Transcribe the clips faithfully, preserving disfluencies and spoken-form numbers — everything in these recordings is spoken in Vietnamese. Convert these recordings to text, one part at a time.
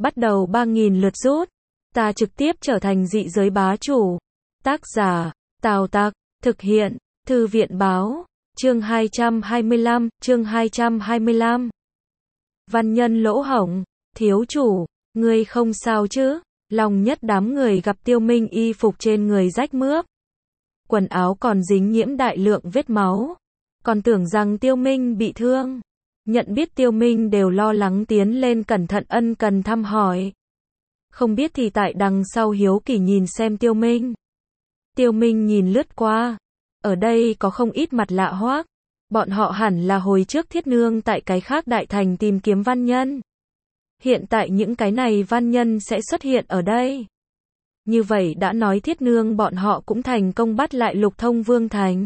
bắt đầu ba nghìn lượt rút. Ta trực tiếp trở thành dị giới bá chủ. Tác giả, Tào Tặc, thực hiện, Thư viện báo, chương hai trăm hai mươi lăm, chương hai trăm hai mươi lăm. Văn nhân Lỗ Hổng, thiếu chủ, ngươi không sao chứ? Lòng nhất đám người gặp Tiêu Minh y phục trên người rách mướp. Quần áo còn dính nhiễm đại lượng vết máu. Còn tưởng rằng Tiêu Minh bị thương. Nhận biết Tiêu Minh đều lo lắng tiến lên cẩn thận ân cần thăm hỏi. Không biết thì tại đằng sau hiếu kỳ nhìn xem Tiêu Minh. Tiêu Minh nhìn lướt qua. Ở đây có không ít mặt lạ hoắc. Bọn họ hẳn là hồi trước Thiết Nương tại cái khác đại thành tìm kiếm văn nhân. Hiện tại những cái này văn nhân sẽ xuất hiện ở đây. Như vậy đã nói Thiết Nương bọn họ cũng thành công bắt lại Lục Thông Vương thành.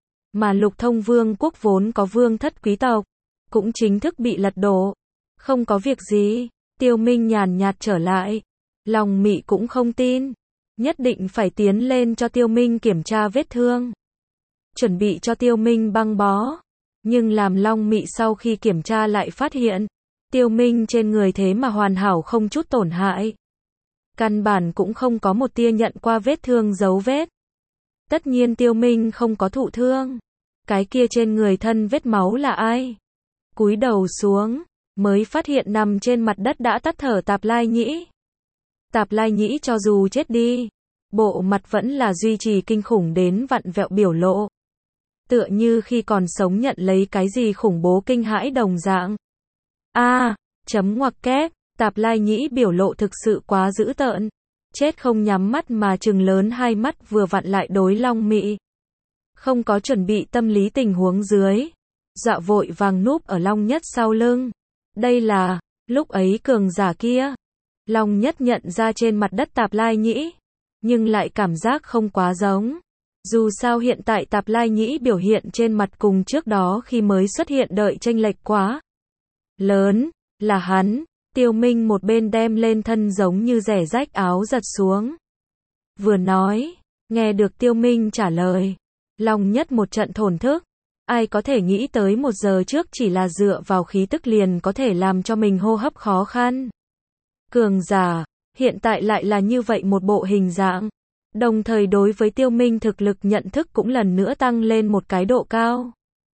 Mà Lục Thông Vương quốc vốn có vương thất quý tộc, cũng chính thức bị lật đổ. Không có việc gì, Tiêu Minh nhàn nhạt trở lại. Lòng Mị cũng không tin. Nhất định phải tiến lên cho Tiêu Minh kiểm tra vết thương. Chuẩn bị cho Tiêu Minh băng bó. Nhưng làm Long Mị sau khi kiểm tra lại phát hiện. Tiêu Minh trên người thế mà hoàn hảo không chút tổn hại. Căn bản cũng không có một tia nhận qua vết thương dấu vết. Tất nhiên Tiêu Minh không có thụ thương. Cái kia trên người thân vết máu là ai? Cúi đầu xuống, mới phát hiện nằm trên mặt đất đã tắt thở Tạp Lai Nhĩ. Tạp Lai Nhĩ cho dù chết đi, bộ mặt vẫn là duy trì kinh khủng đến vặn vẹo biểu lộ. Tựa như khi còn sống nhận lấy cái gì khủng bố kinh hãi đồng dạng. A, à, chấm ngoặc kép, Tạp Lai Nhĩ biểu lộ thực sự quá dữ tợn. Chết không nhắm mắt mà trừng lớn hai mắt vừa vặn lại đối Long Mị. Không có chuẩn bị tâm lý tình huống dưới. Dọa vội vàng núp ở Long Nhất sau lưng. Đây là, lúc ấy cường giả kia. Long Nhất nhận ra trên mặt đất Tạp Lai Nhĩ. Nhưng lại cảm giác không quá giống. Dù sao hiện tại Tạp Lai Nhĩ biểu hiện trên mặt cùng trước đó khi mới xuất hiện đợi chênh lệch quá lớn, là hắn. Tiêu Minh một bên đem lên thân giống như rẻ rách áo giật xuống. Vừa nói, nghe được Tiêu Minh trả lời. Long Nhất một trận thổn thức. Ai có thể nghĩ tới một giờ trước chỉ là dựa vào khí tức liền có thể làm cho mình hô hấp khó khăn. Cường giả, hiện tại lại là như vậy một bộ hình dạng. Đồng thời đối với Tiêu Minh thực lực nhận thức cũng lần nữa tăng lên một cái độ cao.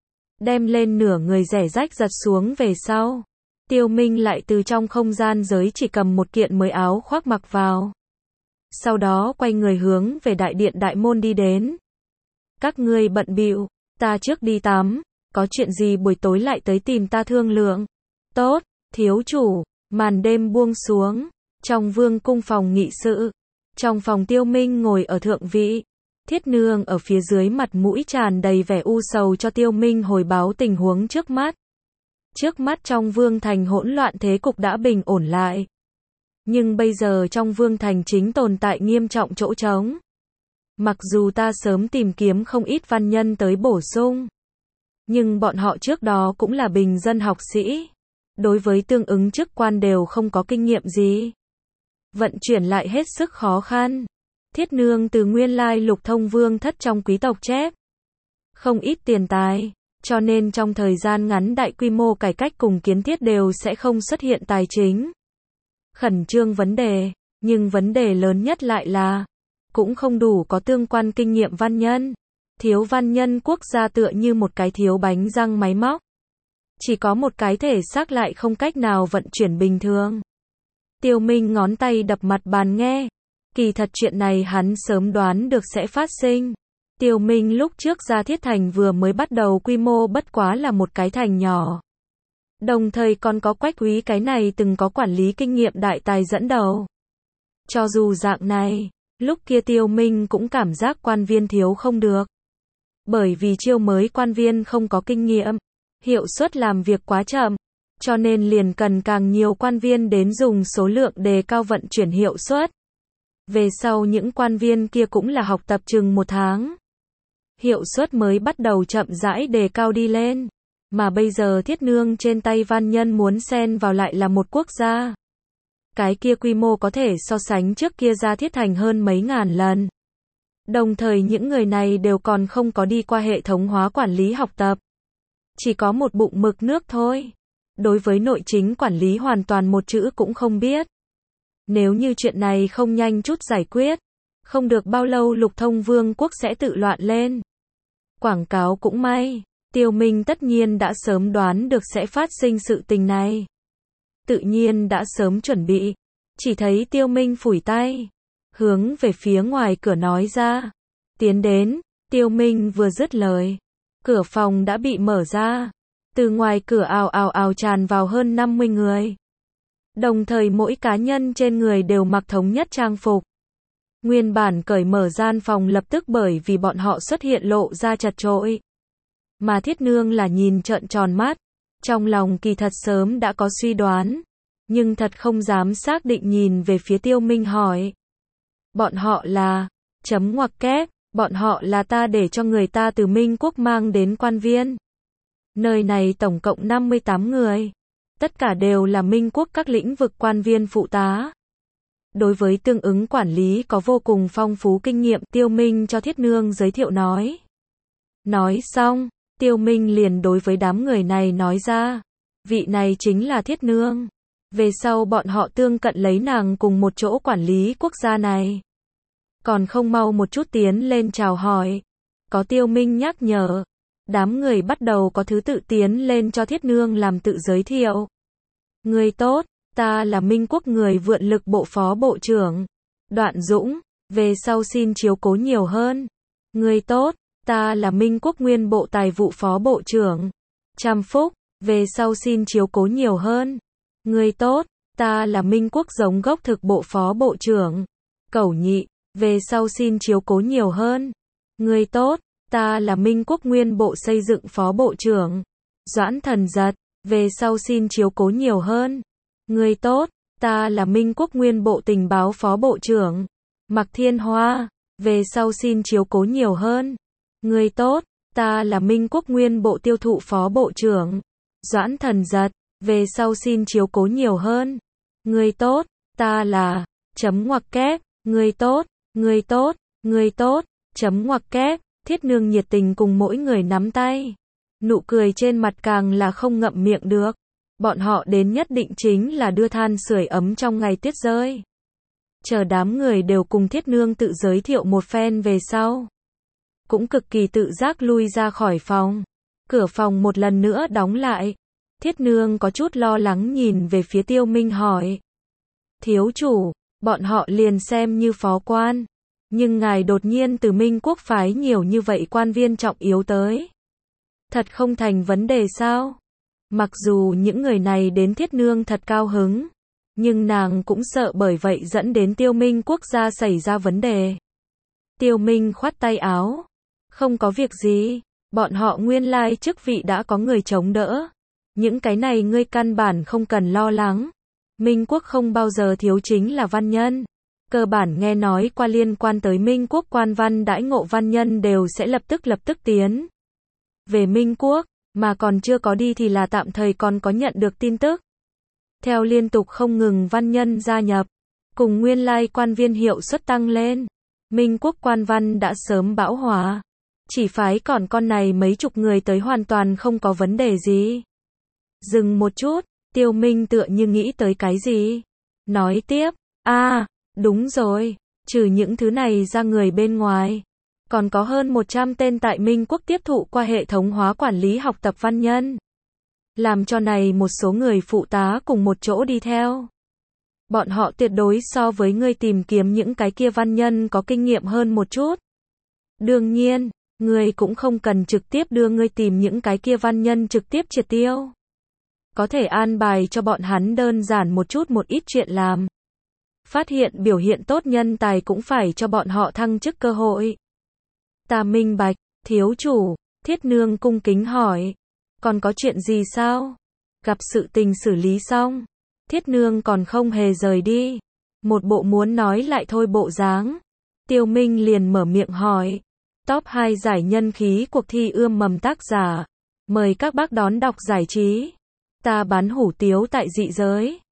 Đem lên nửa người rẻ rách giật xuống về sau. Tiêu Minh lại từ trong không gian giới chỉ cầm một kiện mới áo khoác mặc vào. Sau đó quay người hướng về đại điện đại môn đi đến. Các ngươi bận bịu, ta trước đi tắm, có chuyện gì buổi tối lại tới tìm ta thương lượng. Tốt, thiếu chủ. Màn đêm buông xuống, trong vương cung phòng nghị sự. Trong phòng Tiêu Minh ngồi ở thượng vị. Thiết Nương ở phía dưới mặt mũi tràn đầy vẻ u sầu cho Tiêu Minh hồi báo tình huống trước mắt. Trước mắt trong vương thành hỗn loạn thế cục đã bình ổn lại. Nhưng bây giờ trong vương thành chính tồn tại nghiêm trọng chỗ trống. Mặc dù ta sớm tìm kiếm không ít văn nhân tới bổ sung. Nhưng bọn họ trước đó cũng là bình dân học sĩ. Đối với tương ứng chức quan đều không có kinh nghiệm gì. Vận chuyển lại hết sức khó khăn. Thiết Nương từ nguyên lai Lục Thông Vương thất trong quý tộc chép. Không ít tiền tài. Cho nên trong thời gian ngắn đại quy mô cải cách cùng kiến thiết đều sẽ không xuất hiện tài chính. Khẩn trương vấn đề. Nhưng vấn đề lớn nhất lại là. Cũng không đủ có tương quan kinh nghiệm văn nhân. Thiếu văn nhân quốc gia tựa như một cái thiếu bánh răng máy móc. Chỉ có một cái thể xác lại không cách nào vận chuyển bình thường. Tiêu Minh ngón tay đập mặt bàn nghe. Kỳ thật chuyện này hắn sớm đoán được sẽ phát sinh. Tiêu Minh lúc trước ra Thiết Thành vừa mới bắt đầu quy mô bất quá là một cái thành nhỏ. Đồng thời còn có Quách Úy cái này từng có quản lý kinh nghiệm đại tài dẫn đầu. Cho dù dạng này, lúc kia Tiêu Minh cũng cảm giác quan viên thiếu không được. Bởi vì chiêu mới quan viên không có kinh nghiệm. Hiệu suất làm việc quá chậm, cho nên liền cần càng nhiều quan viên đến dùng số lượng đề cao vận chuyển hiệu suất. Về sau những quan viên kia cũng là học tập chừng một tháng. Hiệu suất mới bắt đầu chậm rãi đề cao đi lên. Mà bây giờ Thiết Nương trên tay văn nhân muốn xen vào lại là một quốc gia. Cái kia quy mô có thể so sánh trước kia ra Thiết Thành hơn mấy ngàn lần. Đồng thời những người này đều còn không có đi qua hệ thống hóa quản lý học tập. Chỉ có một bụng mực nước thôi. Đối với nội chính quản lý hoàn toàn một chữ cũng không biết. Nếu như chuyện này không nhanh chút giải quyết, không được bao lâu Lục Thông Vương quốc sẽ tự loạn lên. Quảng cáo cũng may, Tiêu Minh tất nhiên đã sớm đoán được sẽ phát sinh sự tình này. Tự nhiên đã sớm chuẩn bị, chỉ thấy Tiêu Minh phủi tay, hướng về phía ngoài cửa nói ra, tiến đến. Tiêu Minh vừa dứt lời, cửa phòng đã bị mở ra, từ ngoài cửa ào ào ào tràn vào hơn năm mươi người. Đồng thời mỗi cá nhân trên người đều mặc thống nhất trang phục. Nguyên bản cởi mở gian phòng lập tức bởi vì bọn họ xuất hiện lộ ra chật chội. Mà Thiết Nương là nhìn trợn tròn mắt, trong lòng kỳ thật sớm đã có suy đoán, nhưng thật không dám xác định nhìn về phía Tiêu Minh hỏi. Bọn họ là, chấm ngoặc kép, bọn họ là ta để cho người ta từ Minh Quốc mang đến quan viên. Nơi này tổng cộng năm mươi tám người, tất cả đều là Minh Quốc các lĩnh vực quan viên phụ tá. Đối với tương ứng quản lý có vô cùng phong phú kinh nghiệm, Tiêu Minh cho Thiết Nương giới thiệu nói. Nói xong, Tiêu Minh liền đối với đám người này nói ra, vị này chính là Thiết Nương. Về sau bọn họ tương cận lấy nàng cùng một chỗ quản lý quốc gia này. Còn không mau một chút tiến lên chào hỏi. Có Tiêu Minh nhắc nhở, đám người bắt đầu có thứ tự tiến lên cho Thiết Nương làm tự giới thiệu. Người tốt, ta là Minh Quốc người vượn lực bộ phó bộ trưởng Đoạn Dũng, về sau xin chiếu cố nhiều hơn. Người tốt, ta là Minh Quốc nguyên bộ tài vụ phó bộ trưởng Tram Phúc, về sau xin chiếu cố nhiều hơn. Người tốt, ta là Minh Quốc giống gốc thực bộ phó bộ trưởng Cẩu Nhị, về sau xin chiếu cố nhiều hơn. Người tốt, ta là Minh Quốc nguyên bộ xây dựng phó bộ trưởng Doãn Thần Giật, về sau xin chiếu cố nhiều hơn. Người tốt, ta là Minh Quốc nguyên bộ tình báo phó bộ trưởng Mạc Thiên Hoa, về sau xin chiếu cố nhiều hơn. Người tốt, ta là Minh Quốc nguyên bộ tiêu thụ phó bộ trưởng Doãn Thần Giật, về sau xin chiếu cố nhiều hơn. Người tốt, ta là chấm ngoặc kép. Người tốt, người tốt, người tốt, chấm ngoặc kép. Thiết Nương nhiệt tình cùng mỗi người nắm tay, nụ cười trên mặt càng là không ngậm miệng được. Bọn họ đến nhất định chính là đưa than sưởi ấm trong ngày tuyết rơi. Chờ đám người đều cùng Thiết Nương tự giới thiệu một phen về sau, cũng cực kỳ tự giác lui ra khỏi phòng. Cửa phòng một lần nữa đóng lại. Thiết Nương có chút lo lắng nhìn về phía Tiêu Minh hỏi. Thiếu chủ, bọn họ liền xem như phó quan, nhưng ngài đột nhiên từ Minh Quốc phái nhiều như vậy quan viên trọng yếu tới. Thật không thành vấn đề sao? Mặc dù những người này đến Thiết Nương thật cao hứng, nhưng nàng cũng sợ bởi vậy dẫn đến Tiêu Minh quốc gia xảy ra vấn đề. Tiêu Minh khoát tay áo. Không có việc gì, bọn họ nguyên lai chức vị đã có người chống đỡ. Những cái này ngươi căn bản không cần lo lắng. Minh Quốc không bao giờ thiếu chính là văn nhân. Cơ bản nghe nói qua liên quan tới Minh Quốc quan văn đãi ngộ văn nhân đều sẽ lập tức lập tức tiến về Minh Quốc, mà còn chưa có đi thì là tạm thời còn có nhận được tin tức. Theo liên tục không ngừng văn nhân gia nhập, cùng nguyên lai quan viên hiệu suất tăng lên, Minh Quốc quan văn đã sớm bão hòa. Chỉ phái còn con này mấy chục người tới hoàn toàn không có vấn đề gì. Dừng một chút, Tiêu Minh tựa như nghĩ tới cái gì. Nói tiếp, a à, đúng rồi, trừ những thứ này ra người bên ngoài, còn có hơn một trăm tên tại Minh Quốc tiếp thụ qua hệ thống hóa quản lý học tập văn nhân. Làm cho này một số người phụ tá cùng một chỗ đi theo. Bọn họ tuyệt đối so với ngươi tìm kiếm những cái kia văn nhân có kinh nghiệm hơn một chút. Đương nhiên, ngươi cũng không cần trực tiếp đưa ngươi tìm những cái kia văn nhân trực tiếp triệt tiêu. Có thể an bài cho bọn hắn đơn giản một chút một ít chuyện làm. Phát hiện biểu hiện tốt nhân tài cũng phải cho bọn họ thăng chức cơ hội. Ta minh bạch, thiếu chủ, Thiết Nương cung kính hỏi. Còn có chuyện gì sao? Gặp sự tình xử lý xong, Thiết Nương còn không hề rời đi. Một bộ muốn nói lại thôi bộ dáng. Tiêu Minh liền mở miệng hỏi. Top hai giải nhân khí cuộc thi ươm mầm tác giả. Mời các bác đón đọc giải trí. Ta bán hủ tiếu tại dị giới.